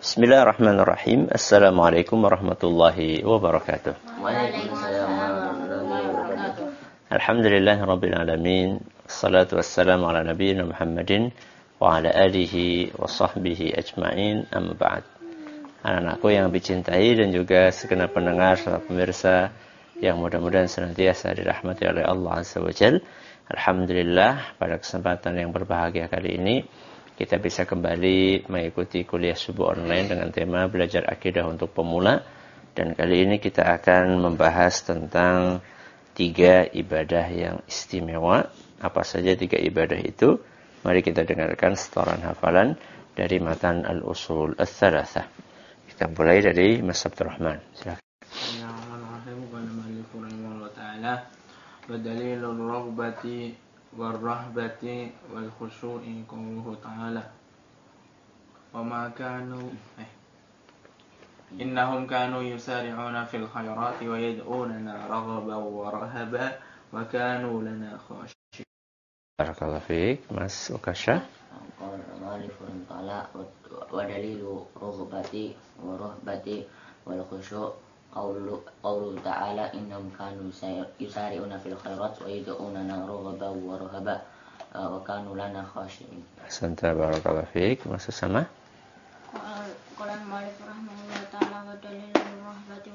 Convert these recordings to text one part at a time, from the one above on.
Bismillahirrahmanirrahim. Assalamualaikum warahmatullahi wabarakatuh. Waalaikumsalam warahmatullahi wabarakatuh. Alhamdulillahirabbil alamin. Wassalatu wassalamu ala nabiyyina Muhammadin wa ala alihi wa sahbihi ajma'in. Amma ba'd. Anak-anakku yang dicintai dan juga segenap pendengar serta pemirsa yang mudah-mudahan senantiasa dirahmati oleh Allah Azza wa Jalla. Alhamdulillah, pada kesempatan yang berbahagia kali ini kita bisa kembali mengikuti kuliah subuh online dengan tema belajar akidah untuk pemula. Dan kali ini kita akan membahas tentang 3 ibadah yang istimewa. Apa saja 3 ibadah itu? Mari kita dengarkan setoran hafalan dari matan al-usul ats-tsalatsah. Kita mulai dari Mas Abdul Rahman. Silakan. Wadalilur raghbati warahbati wal khusyu'i qawluhu ta'ala wa ma kanu innahum kanu yusari'una fil khairati wa yad'unana raghaban wa rahaba wa kanu lana khashi'in. Barakallahu fiik, Mas Ukasha. Qala al-mu'allifun ta'ala wa dalilu raghbati wa rahbati wal khusyu' qawlu ta'ala innahum kanu yusari'una fil khairat wa yad'unana raghaban wa rahaba wa kanu lana khashi'in. Ahsanta, barakallahu fiik. Mas Usama. Qala al-mu'allif rahimahullah ta'ala wa dalilul rahbati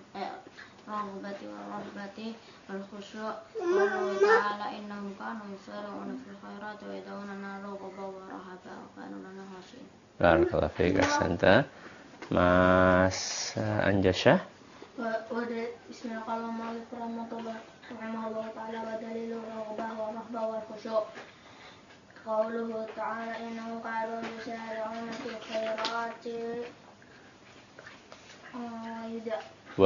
wa rahbati wal khusyu' qawlu ta'ala innahum kanu yusari'una fil khairat wa yad'unana raghaban wa rahaba wa kanu lana khashi'in. Barakallahu fiik. Ahsanta. Mas Anjasha. Bismillahirrahmanirrahim. Ta'ala wa dalilur raghbah wa rahbah wal khusyu' qawluhu ta'ala innahum kanu yusari'una fil khairati wa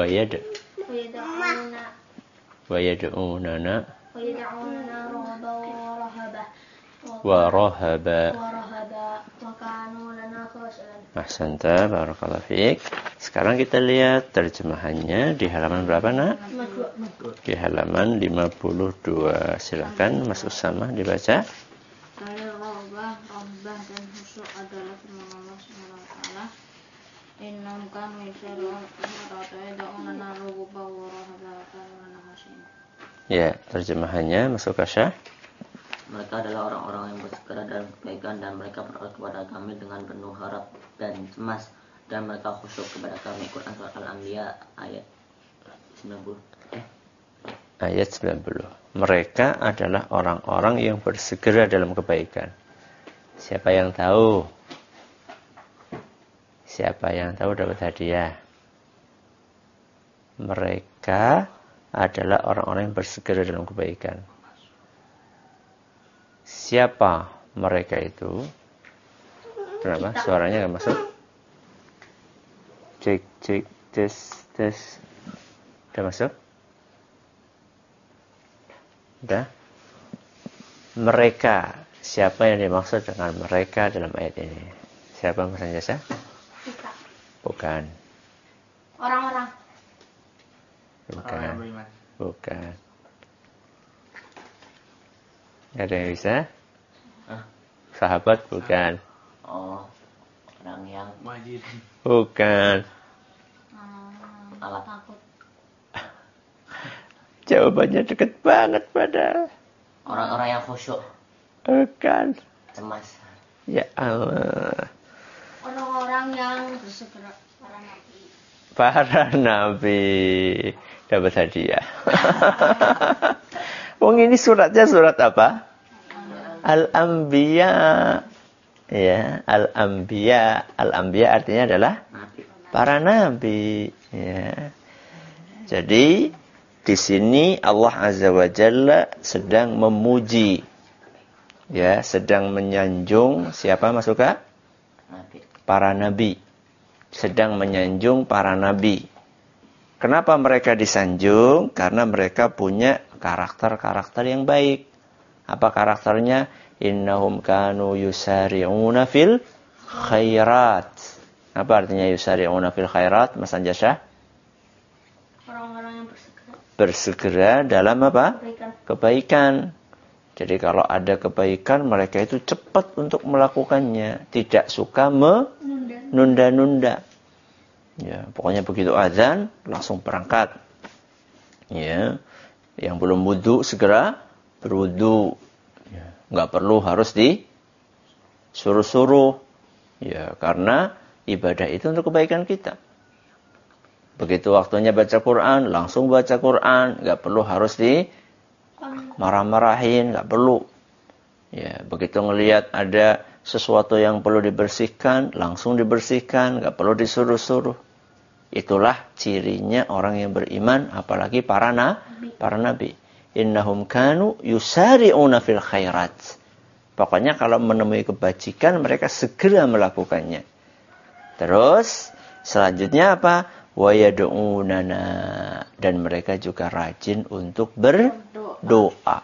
yad'unana raghaban wa rahabah wa rahaba wa kanu lana khashi'in. Ahsanta, barakallahu fiik. Sekarang kita lihat terjemahannya di halaman berapa, Nak? Di halaman 52. Silakan Mas Usama dibaca. Dalil rahbah dan khusyuk adalah firman Allah Subhanahu wa taala, innahum kanu yusari'una fil khairati wa yad'unana raghaban wa rahaba wa kanu lana khashi'in. Ya, terjemahannya Mas Ukasha. Mereka adalah orang-orang yang bersegera dalam kebaikan dan mereka berdoa kepada kami dengan penuh harap dan cemas dan mereka khusyuk kepada kami. Quran Surah Al-Anbiya ayat 90. Ayat 90. Mereka adalah orang-orang yang bersegera dalam kebaikan. Siapa yang tahu? Siapa yang tahu dapat hadiah? Mereka adalah orang-orang yang bersegera dalam kebaikan. Siapa mereka itu? Kenapa? Suaranya nggak masuk? Cek, tes. Udah masuk? Udah? Mereka. Siapa yang dimaksud dengan mereka dalam ayat ini? Siapa Mas Anjasa? Kita. Bukan. Orang-orang. Bukan. Ada yang bisa? Sahabat bukan. Oh, orang yang Wajib. Bukan. alat Takut. Jawabannya dekat banget pada. orang-orang yang khusyuk, Bukan. cemas. Ya Allah. Orang-orang yang Bersegera para nabi. Para nabi dapat hadiah. Wong ini suratnya surat apa? Al-Anbiya. Ya, Al-Anbiya. Al-Anbiya artinya adalah Nabi. para nabi. Ya. Jadi di sini Allah Azza wa Jalla sedang memuji, ya, sedang menyanjung siapa masukah? Nabi. Para nabi. Sedang menyanjung para nabi. Kenapa mereka disanjung? Karena mereka punya karakter-karakter yang baik. Apa karakternya? Innahum kanu yusari'una fil khairat. Apa artinya yusari'una fil khairat, Mas Anjasha? orang-orang yang Bersegera dalam apa? kebaikan. Kebaikan. Jadi kalau ada kebaikan, mereka itu cepat untuk melakukannya. Tidak suka menunda-nunda. Ya, pokoknya begitu azan, langsung berangkat. Ya, yang belum wudu segera berwudu. Ya, nggak perlu harus disuruh-suruh. Ya, karena ibadah itu untuk kebaikan kita. Begitu waktunya baca Quran, langsung baca Quran. Nggak perlu harus marah-marahin, nggak perlu. Ya, begitu ngelihat ada sesuatu yang perlu dibersihkan, langsung dibersihkan, nggak perlu disuruh-suruh. Itulah cirinya orang yang beriman, apalagi para nabi. Innahum kanu yusari'una fil khairat. Pokoknya kalau menemui kebajikan, mereka segera melakukannya. Terus selanjutnya apa? Wa yad'unana, dan mereka juga rajin untuk berdoa.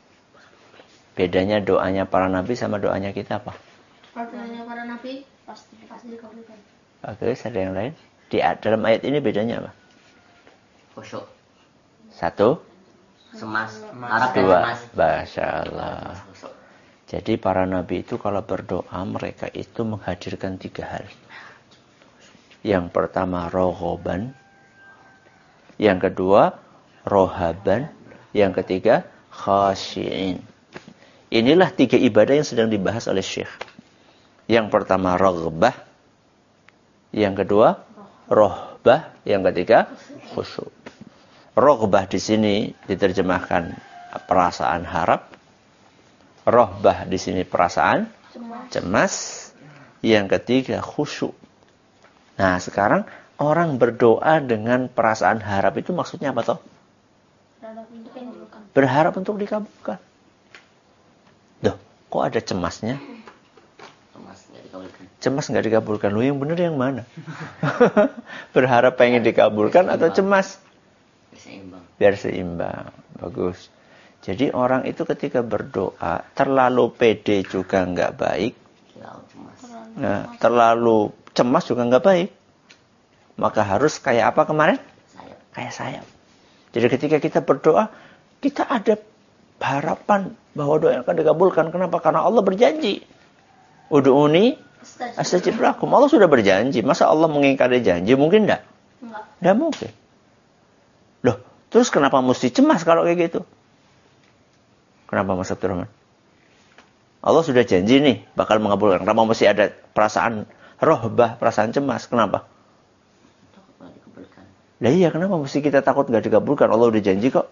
Bedanya doanya para nabi sama doanya kita apa? Doanya para nabi pasti dikabulkan. Oke, ada yang lain? Dalam ayat ini bedanya apa? Khusyuk. Satu, Semas. Harap dan dua. semas. Masya Allah. Khusyuk. Jadi para nabi itu kalau berdoa, mereka itu menghadirkan 3 hal. Yang pertama raghaban, yang kedua rohaban, yang ketiga khashi'in. Inilah 3 ibadah yang sedang dibahas oleh Syekh. Yang pertama raghbah, yang kedua rohbah, yang ketiga khusyuk. Raghbah di sini diterjemahkan perasaan harap, rohbah di sini perasaan cemas, yang ketiga khusyuk. Nah, sekarang orang berdoa dengan perasaan harap itu maksudnya apa toh? Berharap untuk dikabulkan. Duh, kok ada cemasnya? Cemas nggak dikabulkan. Lu yang benar yang mana? Berharap pengen dikabulkan atau cemas? Biar seimbang. Bagus. Jadi orang itu ketika berdoa terlalu pede juga nggak baik. Nah, terlalu cemas juga nggak baik. Maka harus kayak apa kemarin? Kayak sayap. Jadi ketika kita berdoa, kita ada harapan bahwa doa akan dikabulkan. Kenapa? Karena Allah berjanji. Ud'uni astajib lakum. Allah sudah berjanji. Masa Allah mengingkari janji? Mungkin enggak? Enggak mungkin. Loh, terus kenapa mesti cemas kalau kayak gitu? Kenapa Mas Abdurrahman? Allah sudah janji nih bakal mengabulkan. Kenapa mesti ada perasaan rohbah, perasaan cemas? Kenapa? Lah iya, kenapa mesti kita takut nggak dikabulkan? Allah udah janji kok.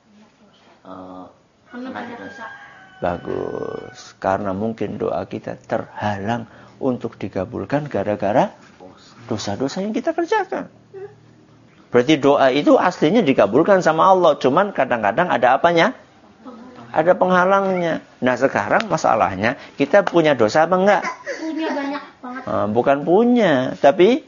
Bagus. Karena mungkin doa kita terhalang untuk dikabulkan gara-gara dosa-dosa yang kita kerjakan. Berarti doa itu aslinya dikabulkan sama Allah. Cuman kadang-kadang ada apanya? Ada penghalangnya. Nah sekarang masalahnya, kita punya dosa apa enggak? Punya banyak banget. Bukan punya, tapi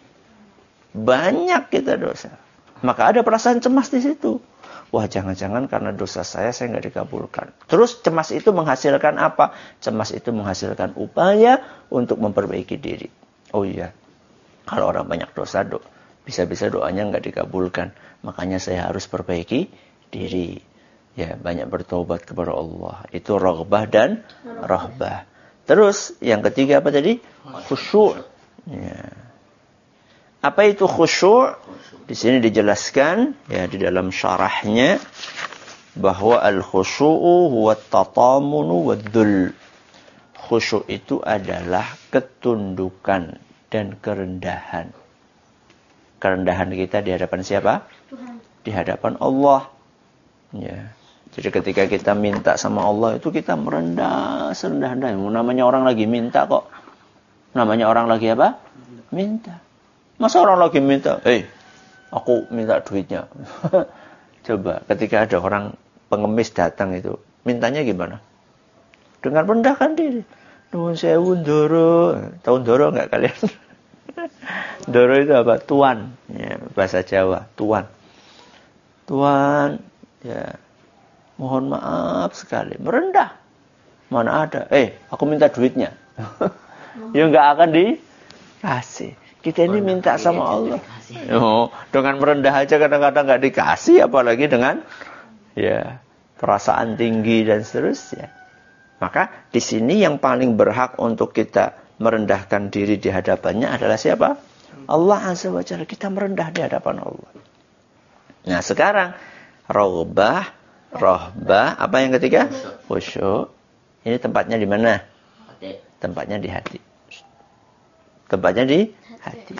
banyak kita dosa. Maka ada perasaan cemas di situ. Wah, jangan-jangan karena dosa saya nggak dikabulkan. Terus cemas itu menghasilkan apa? Cemas itu menghasilkan upaya untuk memperbaiki diri. Oh iya, kalau orang banyak dosa, bisa-bisa doanya nggak dikabulkan. Makanya saya harus perbaiki diri. Ya, banyak bertobat kepada Allah. Itu raghbah dan rahbah. Terus yang ketiga apa tadi? Khusyuk. Ya. Apa itu khusyuk? Di sini dijelaskan ya di dalam syarahnya bahwa al-khusyu'u huwa at-tatamunu wad-dhul. Khusyuk itu adalah ketundukan dan kerendahan. Kerendahan kita di hadapan siapa? Tuhan. Di hadapan Allah. Ya. Jadi ketika kita minta sama Allah itu kita merendah serendah-rendahnya. Namanya orang lagi minta kok. Namanya orang lagi apa? Minta. Masa orang lagi minta, aku minta duitnya. Coba ketika ada orang pengemis datang itu, mintanya gimana? Dengan rendahkan diri. Nuwun sewu ndoro. Tahu ndoro enggak kalian? Ndoro itu apa? Tuan. Ya, bahasa Jawa, tuan. Tuan, ya. Mohon maaf sekali, merendah. Mana ada? Aku minta duitnya. Ya enggak akan dikasih. Kita ini minta sama Allah. Dengan merendah aja kadang-kadang enggak dikasih, apalagi dengan ya perasaan tinggi dan seterusnya. Maka di sini yang paling berhak untuk kita merendahkan diri di hadapannya adalah siapa? Allah Azza wa Jalla. Kita merendah di hadapan Allah. Nah sekarang raghbah, rahbah, apa yang ketiga? Khusyuk. Ini tempatnya di mana? Tempatnya di hati. Tempatnya di hati.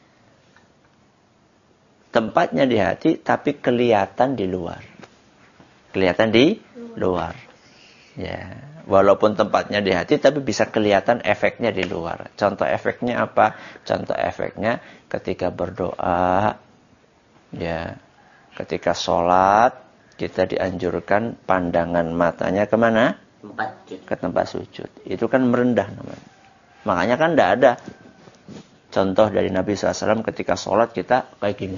Tempatnya di hati tapi kelihatan di luar. Kelihatan di luar. Ya, walaupun tempatnya di hati tapi bisa kelihatan efeknya di luar. Contoh efeknya apa? Contoh efeknya ketika berdoa, ya, ketika sholat kita dianjurkan pandangan matanya kemana? Ke tempat sujud. Itu kan merendah namanya. Makanya kan tidak ada contoh dari Nabi SAW ketika sholat kita kayak gini.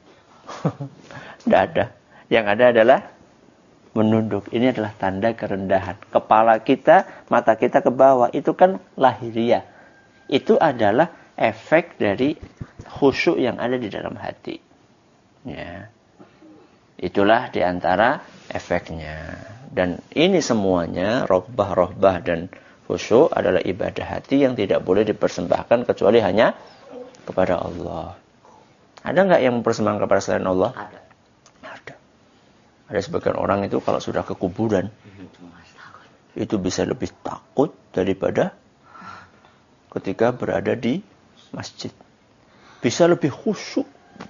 Tidak ada. Yang ada adalah menunduk. Ini adalah tanda kerendahan. Kepala kita, mata kita ke bawah. Itu kan lahiriah. Itu adalah efek dari khusyuk yang ada di dalam hati. Ya. Itulah diantara efeknya. Dan ini semuanya, rohbah dan khusyuk adalah ibadah hati yang tidak boleh dipersembahkan kecuali hanya kepada Allah. Ada nggak yang mempersembahkan kepada selain Allah? Ada. Ada sebagian orang itu kalau sudah ke kuburan, itu bisa lebih takut daripada ketika berada di masjid. Bisa lebih khusyuk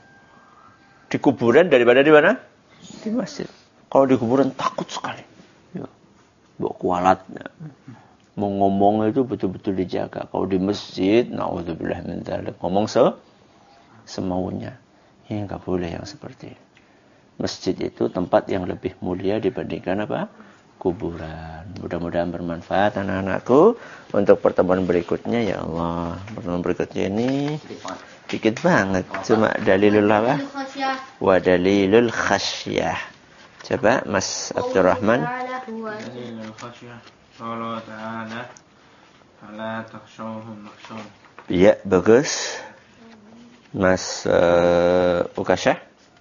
di kuburan daripada di mana? Di masjid. Kalau di kuburan takut sekali. Ya. Bawa kualatnya. Mau ngomong itu betul-betul dijaga. Kalau di masjid, na'udzubillah min dzalik, ngomong semaunya. Ini enggak boleh yang seperti ini. Masjid itu tempat yang lebih mulia dibandingkan apa? Kuburan. Mudah-mudahan bermanfaat anak-anakku. Untuk pertemuan berikutnya, ya Allah. Pertemuan berikutnya ini dikit banget. Cuma dalilul apa? Wa dalilul khasyah. Coba Mas Abdurrahman. Dalilul khasyah. Allah Ta'ala fala takhshawhum makhshawun. Ya, bagus. Mas Ukasyah.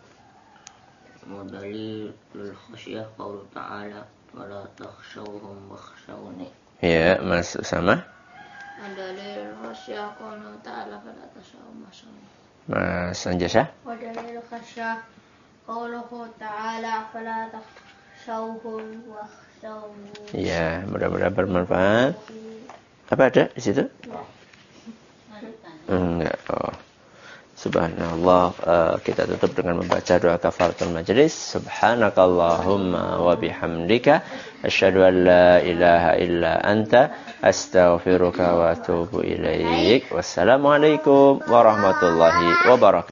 Dalilul khasyah qaulu ta'ala wala takhshawhum wakhshawni. Ya, Mas Usama. Dalilul khasyah qaulu ta'ala fala takhshawhum wakhshawni. Mas Anjasya. ودليل الخشية قوله تعالى فلا تخشوهم واخشوني. Ya, mudah-mudahan bermanfaat. Apa ada di situ? Enggak. Oh. Subhanallah, kita tutup dengan membaca doa kafaratul majlis. Subhanakallahumma wa bihamdika asyhadu an la ilaha illa anta astaghfiruka wa atubu ilaik. Wassalamualaikum warahmatullahi wabarakatuh.